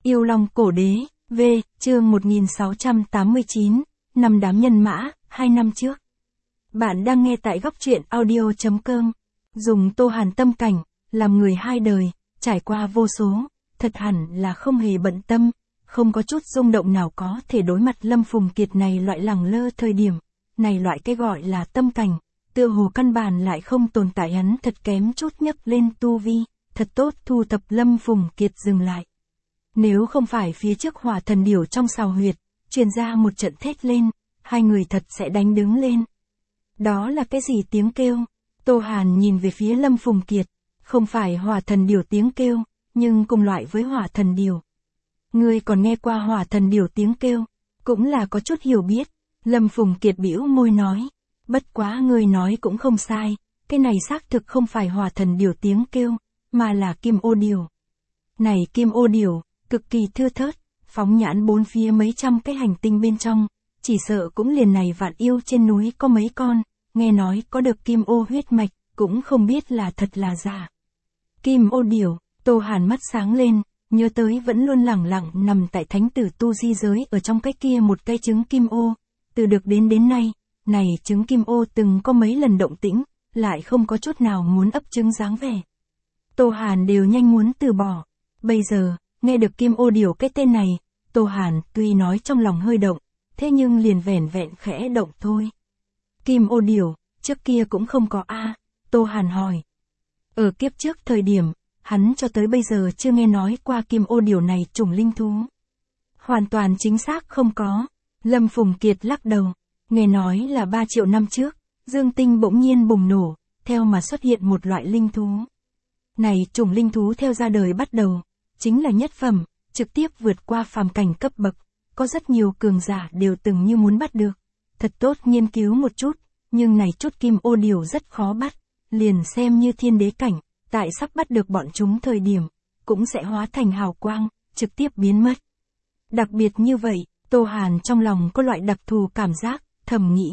Yêu Long Cổ Đế, V, chương 1689, năm đám nhân mã, 2 năm trước. Bạn đang nghe tại góc truyện audio.com. Dùng Tô Hàn tâm cảnh, làm người hai đời, trải qua vô số, thật hẳn là không hề bận tâm, không có chút rung động nào có thể đối mặt Lâm Phùng Kiệt này loại lẳng lơ thời điểm, này loại cái gọi là tâm cảnh, tựa hồ căn bản lại không tồn tại. Hắn thật kém chút nhấc lên tu vi, thật tốt thu thập Lâm Phùng Kiệt dừng lại. Nếu không phải phía trước Hỏa Thần Điểu trong sào huyệt, truyền ra một trận thét lên, hai người thật sẽ đánh đứng lên. Đó là cái gì tiếng kêu? Tô Hàn nhìn về phía Lâm Phùng Kiệt, không phải Hỏa Thần Điểu tiếng kêu, nhưng cùng loại với Hỏa Thần Điểu. Ngươi còn nghe qua Hỏa Thần Điểu tiếng kêu, cũng là có chút hiểu biết. Lâm Phùng Kiệt bĩu môi nói, bất quá ngươi nói cũng không sai, cái này xác thực không phải Hỏa Thần Điểu tiếng kêu, mà là Kim Ô Điểu. Này Kim Ô Điểu, cực kỳ thưa thớt, phóng nhãn bốn phía mấy trăm cái hành tinh bên trong, chỉ sợ cũng liền này vạn yêu trên núi có mấy con, nghe nói có được Kim Ô huyết mạch, cũng không biết là thật là giả. Kim Ô Điểu, Tô Hàn mắt sáng lên, nhớ tới vẫn luôn lẳng lặng nằm tại thánh tử tu di giới ở trong cái kia một cây trứng Kim Ô, từ được đến nay, này trứng Kim Ô từng có mấy lần động tĩnh, lại không có chút nào muốn ấp trứng dáng vẻ. Tô Hàn đều nhanh muốn từ bỏ, bây giờ, nghe được Kim Ô Điểu cái tên này, Tô Hàn tuy nói trong lòng hơi động, thế nhưng liền vẻn vẹn khẽ động thôi. Kim Ô Điểu, trước kia cũng không có a? Tô Hàn hỏi. Ở kiếp trước thời điểm, hắn cho tới bây giờ chưa nghe nói qua Kim Ô Điểu này chủng linh thú. Hoàn toàn chính xác không có. Lâm Phùng Kiệt lắc đầu, nghe nói là 3 triệu năm trước, Dương Tinh bỗng nhiên bùng nổ, theo mà xuất hiện một loại linh thú. Này chủng linh thú theo ra đời bắt đầu, chính là nhất phẩm, trực tiếp vượt qua phàm cảnh cấp bậc, có rất nhiều cường giả đều từng như muốn bắt được. Thật tốt nghiên cứu một chút, nhưng này chút Kim Ô Điểu rất khó bắt, liền xem như thiên đế cảnh, tại sắp bắt được bọn chúng thời điểm, cũng sẽ hóa thành hào quang, trực tiếp biến mất. Đặc biệt như vậy, Tô Hàn trong lòng có loại đặc thù cảm giác, thầm nghĩ.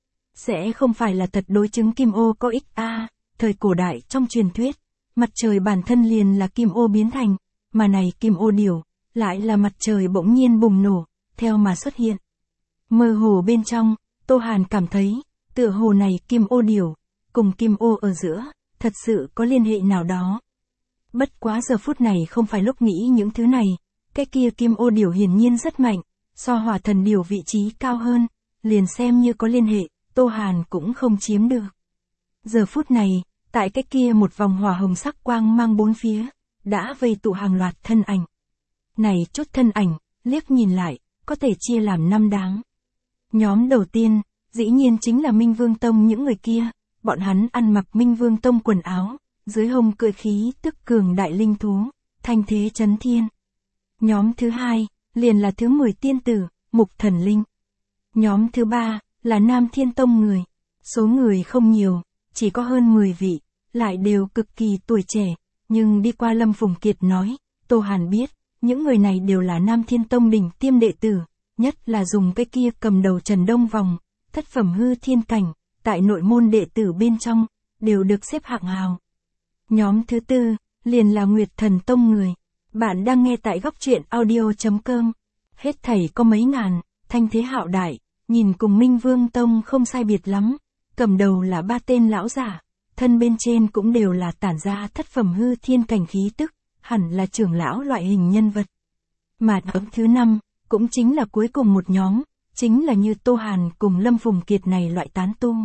Sẽ không phải là thật đối chứng Kim Ô có ích a? Thời cổ đại trong truyền thuyết, mặt trời bản thân liền là Kim Ô biến thành, mà này Kim Ô Điểu, lại là mặt trời bỗng nhiên bùng nổ, theo mà xuất hiện. Mơ hồ bên trong, Tô Hàn cảm thấy, tựa hồ này Kim Ô Điểu, cùng Kim Ô ở giữa, thật sự có liên hệ nào đó. Bất quá giờ phút này không phải lúc nghĩ những thứ này, cái kia Kim Ô Điểu hiển nhiên rất mạnh, so Hỏa Thần Điểu vị trí cao hơn, liền xem như có liên hệ, Tô Hàn cũng không chiếm được. Giờ phút này, tại cái kia một vòng hỏa hồng sắc quang mang bốn phía, đã vây tụ hàng loạt thân ảnh. Này chút thân ảnh, liếc nhìn lại, có thể chia làm 5 đám. Nhóm đầu tiên, dĩ nhiên chính là Minh Vương Tông những người kia, bọn hắn ăn mặc Minh Vương Tông quần áo, dưới hông cưỡi khí tức cường đại linh thú, thanh thế chấn thiên. Nhóm thứ hai, liền là thứ 10 tiên tử, Mục Thần Linh. Nhóm thứ ba, là Nam Thiên Tông người. Số người không nhiều, chỉ có hơn 10 vị, lại đều cực kỳ tuổi trẻ, nhưng đi qua Lâm Phùng Kiệt nói, Tô Hàn biết, những người này đều là Nam Thiên Tông đỉnh tiêm đệ tử, nhất là dùng cái kia cầm đầu Trần Đông Vòng, thất phẩm hư thiên cảnh, tại nội môn đệ tử bên trong, đều được xếp hạng hào. Nhóm thứ tư, liền là Nguyệt Thần Tông người. Bạn đang nghe tại góc truyện audio.com. Hết thảy có mấy ngàn, thanh thế hạo đại, nhìn cùng Minh Vương Tông không sai biệt lắm. Cầm đầu là 3 tên lão giả, thân bên trên cũng đều là tản ra thất phẩm hư thiên cảnh khí tức, hẳn là trưởng lão loại hình nhân vật. Mà nhóm thứ 5, cũng chính là cuối cùng một nhóm, chính là như Tô Hàn cùng Lâm Phùng Kiệt này loại tán tu.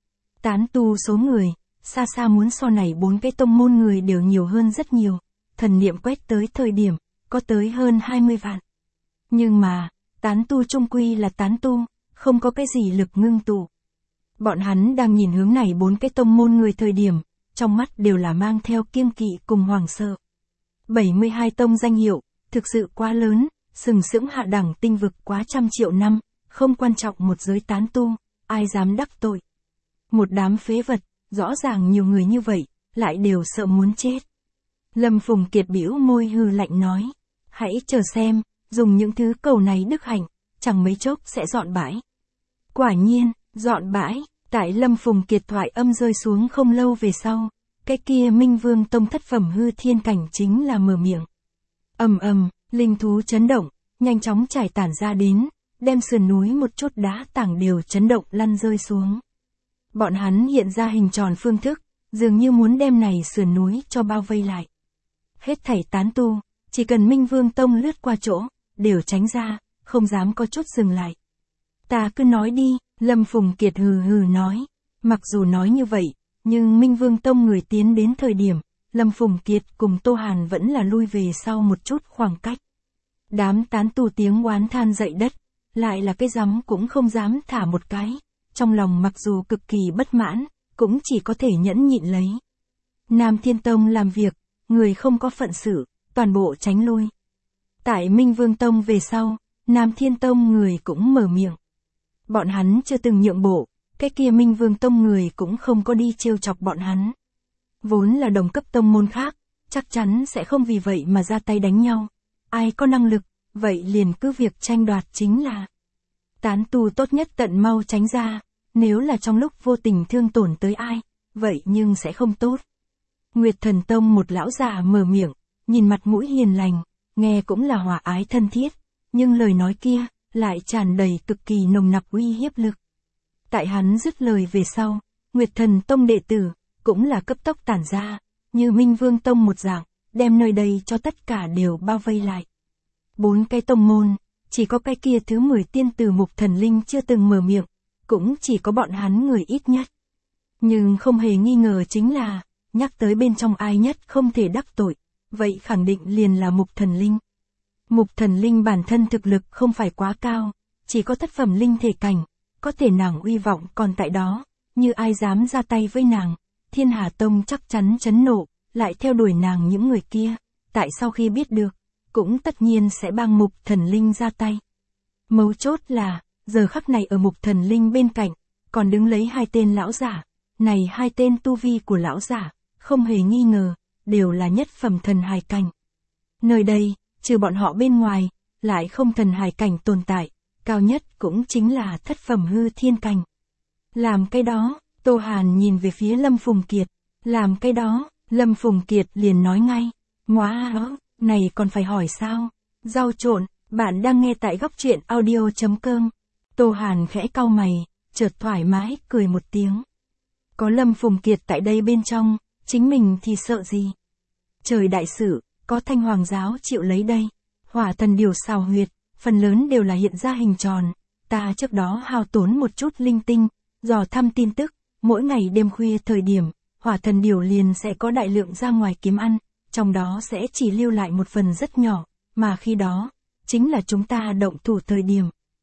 Tán tu số người, xa xa muốn so này 4 cái tông môn người đều nhiều hơn rất nhiều, thần niệm quét tới thời điểm, có tới hơn 20 vạn. Nhưng mà, tán tu chung quy là tán tu, không có cái gì lực ngưng tụ. Bọn hắn đang nhìn hướng này 4 cái tông môn người thời điểm, trong mắt đều là mang theo kiêng kỵ cùng hoàng sợ. 72 tông danh hiệu, thực sự quá lớn, sừng sững hạ đẳng tinh vực quá trăm triệu năm, không quan trọng một giới tán tu, ai dám đắc tội. Một đám phế vật, rõ ràng nhiều người như vậy, lại đều sợ muốn chết. Lâm Phùng Kiệt bĩu môi hừ lạnh nói, hãy chờ xem, dùng những thứ cầu này đức hạnh, chẳng mấy chốc sẽ dọn bãi. Quả nhiên, dọn bãi, tại Lâm Phùng Kiệt thoại âm rơi xuống không lâu về sau, cái kia Minh Vương Tông thất phẩm hư thiên cảnh chính là mở miệng. Linh thú chấn động, nhanh chóng trải tản ra đến, đem sườn núi một chút đá tảng đều chấn động lăn rơi xuống. Bọn hắn hiện ra hình tròn phương thức, dường như muốn đem này sườn núi cho bao vây lại. Hết thảy tán tu, chỉ cần Minh Vương Tông lướt qua chỗ, đều tránh ra, không dám có chút dừng lại. Ta cứ nói đi, Lâm Phùng Kiệt hừ hừ nói. Mặc dù nói như vậy, nhưng Minh Vương Tông người tiến đến thời điểm, Lâm Phùng Kiệt cùng Tô Hàn vẫn là lui về sau một chút khoảng cách. Đám tán tu tiếng oán than dậy đất, lại là cái rắm cũng không dám thả một cái, trong lòng mặc dù cực kỳ bất mãn, cũng chỉ có thể nhẫn nhịn lấy. Nam Thiên Tông làm việc, người không có phận sự, toàn bộ tránh lui. Tại Minh Vương Tông về sau, Nam Thiên Tông người cũng mở miệng. Bọn hắn chưa từng nhượng bộ, cái kia Minh Vương Tông người cũng không có đi trêu chọc bọn hắn. Vốn là đồng cấp tông môn khác, chắc chắn sẽ không vì vậy mà ra tay đánh nhau. Ai có năng lực, vậy liền cứ việc tranh đoạt chính là. Tán tu tốt nhất tận mau tránh ra, nếu là trong lúc vô tình thương tổn tới ai, vậy nhưng sẽ không tốt. Nguyệt Thần Tông một lão già mở miệng, nhìn mặt mũi hiền lành, nghe cũng là hòa ái thân thiết, nhưng lời nói kia, lại tràn đầy cực kỳ nồng nặc uy hiếp lực. Tại hắn dứt lời về sau, Nguyệt Thần Tông đệ tử, cũng là cấp tốc tản ra, như Minh Vương Tông một dạng, đem nơi đây cho tất cả đều bao vây lại. 4 cái tông môn, chỉ có cái kia thứ 10 tiên tử Mục Thần Linh chưa từng mở miệng, cũng chỉ có bọn hắn người ít nhất. Nhưng không hề nghi ngờ chính là, nhắc tới bên trong ai nhất không thể đắc tội, vậy khẳng định liền là Mục Thần Linh. Mục Thần Linh bản thân thực lực không phải quá cao, chỉ có thất phẩm linh thể cảnh, có thể nàng uy vọng còn tại đó, như ai dám ra tay với nàng, Thiên Hà Tông chắc chắn chấn nộ, lại theo đuổi nàng những người kia, tại sau khi biết được, cũng tất nhiên sẽ bang Mục Thần Linh ra tay. Mấu chốt là, giờ khắc này ở Mục Thần Linh bên cạnh, còn đứng lấy 2 tên lão giả, này 2 tên tu vi của lão giả, không hề nghi ngờ, đều là nhất phẩm thần hài cảnh. Nơi đây, trừ bọn họ bên ngoài, lại không thần hài cảnh tồn tại, cao nhất cũng chính là thất phẩm hư thiên cảnh. Làm cái đó, Tô Hàn nhìn về phía Lâm Phùng Kiệt, làm cái đó, Lâm Phùng Kiệt liền nói ngay, ngoá đó, này còn phải hỏi sao? Rau trộn, bạn đang nghe tại góc truyện audio.com. Tô Hàn khẽ cau mày, chợt thoải mái, cười một tiếng. Có Lâm Phùng Kiệt tại đây bên trong, chính mình thì sợ gì? Trời đại sự, có Thanh Hoàng giáo chịu lấy đây. Hỏa thần điều xào huyệt, phần lớn đều là hiện ra hình tròn. Ta trước đó hao tốn một chút linh tinh, dò thăm tin tức, mỗi ngày đêm khuya thời điểm, hỏa thần điều liền sẽ có đại lượng ra ngoài kiếm ăn, trong đó sẽ chỉ lưu lại một phần rất nhỏ, mà khi đó, chính là chúng ta động thủ thời điểm.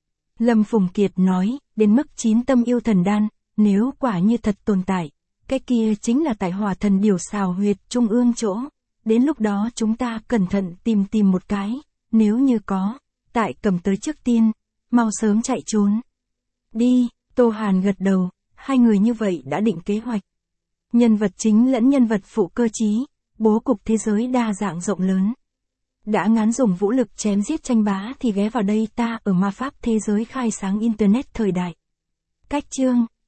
Lâm Phùng Kiệt nói, đến mức 9 tâm yêu thần đan, nếu quả như thật tồn tại, cái kia chính là tại hỏa thần điều xào huyệt trung ương chỗ. Đến lúc đó chúng ta cẩn thận tìm một cái, nếu như có, tại cầm tới trước tiên, mau sớm chạy trốn. Đi, Tô Hàn gật đầu, 2 người như vậy đã định kế hoạch. Nhân vật chính lẫn nhân vật phụ cơ trí, bố cục thế giới đa dạng rộng lớn. Đã ngán dùng vũ lực chém giết tranh bá thì ghé vào đây ta ở ma pháp thế giới khai sáng internet thời đại. Cách chương